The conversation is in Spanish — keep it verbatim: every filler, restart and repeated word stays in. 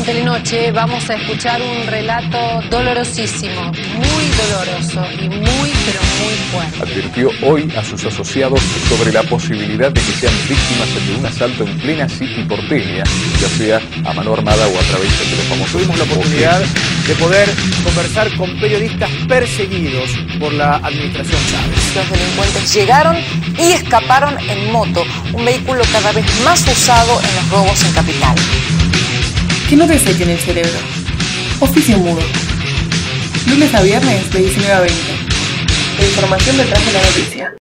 Telenoche vamos a escuchar un relato dolorosísimo, muy doloroso y muy, pero muy fuerte. Advirtió hoy a sus asociados sobre la posibilidad de que sean víctimas de un asalto en plena City porteña, ya sea a mano armada o a través de los famosos. Tuvimos la oportunidad de poder conversar con periodistas perseguidos por la administración Chávez. Los delincuentes llegaron y escaparon en moto, un vehículo cada vez más usado en los robos en Capital. Que no te sequen el cerebro. Oficio mudo. Lunes a viernes de diecinueve a veinte. La información detrás de la noticia.